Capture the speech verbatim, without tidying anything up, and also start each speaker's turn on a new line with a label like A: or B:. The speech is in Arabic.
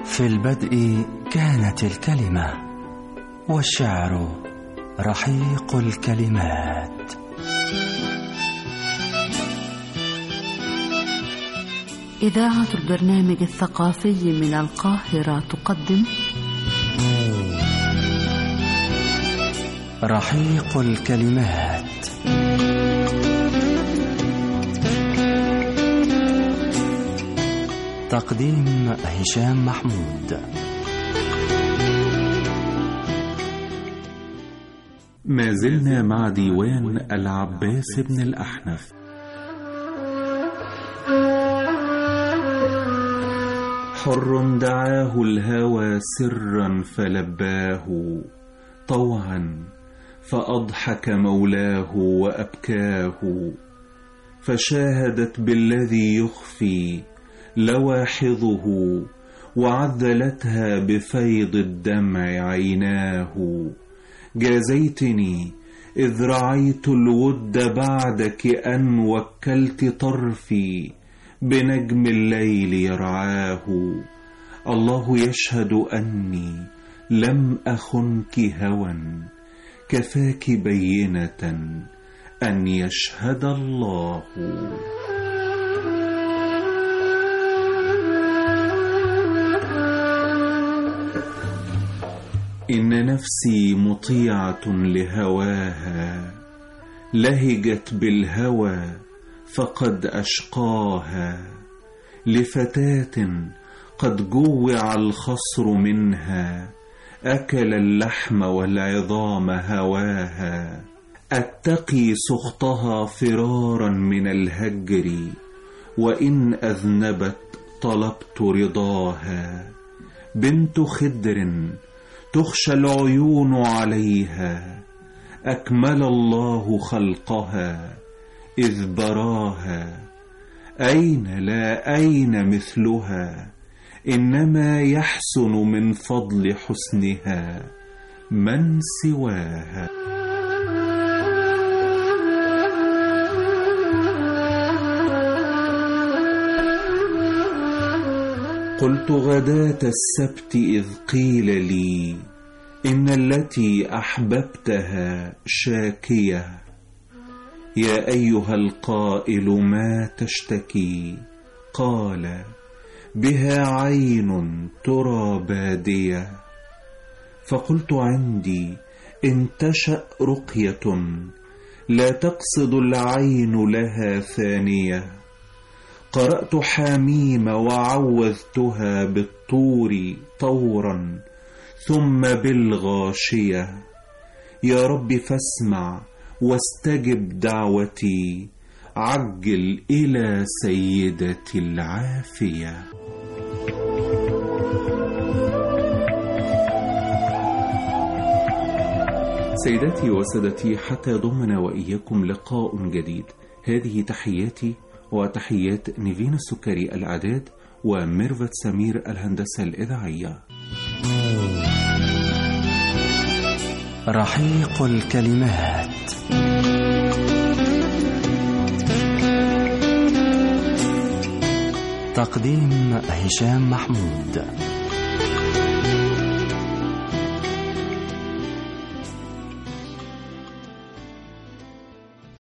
A: في البدء كانت الكلمة، والشعر رحيق الكلمات.
B: إذاعة البرنامج الثقافي من القاهرة تقدم
A: رحيق الكلمات. تقديم هشام محمود.
C: ما زلنا مع ديوان العباس بن الأحنف. حر دعاه الهوى سرا فلباه، طوعا فأضحك مولاه وأبكاه، فشاهدت بالذي يخفي لواحظه، وعذلتها بفيض الدمع عيناه. جازيتني إذ رعيت الود بعدك أن وكلت طرفي بنجم الليل يرعاه. الله يشهد أني لم أخنك هوى، كفاك بينة أن يشهد الله. إن نفسي مطيعة لهواها، لهجت بالهوى فقد أشقاها. لفتاة قد جوع الخصر منها، أكل اللحم والعظام هواها. أتقي سخطها فرارا من الهجر، وإن أذنبت طلبت رضاها. بنت خدر تخشى العيون عليها، أكمل الله خلقها إذ براها. أين لا أين مثلها، إنما يحسن من فضل حسنها من سواها. قلت غداة السبت إذ قيل لي إن التي أحببتها شاكية، يا أيها القائل ما تشتكي؟ قال بها عين ترى بادية. فقلت عندي إن تشأ رقية لا تقصد العين لها ثانية. قرأت حميم وعوذتها بالطور طورا ثم بالغاشية. يا رب فاسمع واستجب دعوتي، عجل إلى سيدتي العافية. سيداتي وسادتي، حتى يضمنا وإياكم لقاء جديد، هذه تحياتي وتحيات نيفين السكري الإعداد وميرفت سمير الهندسة الإذاعية.
A: رحيق الكلمات. تقديم هشام محمود.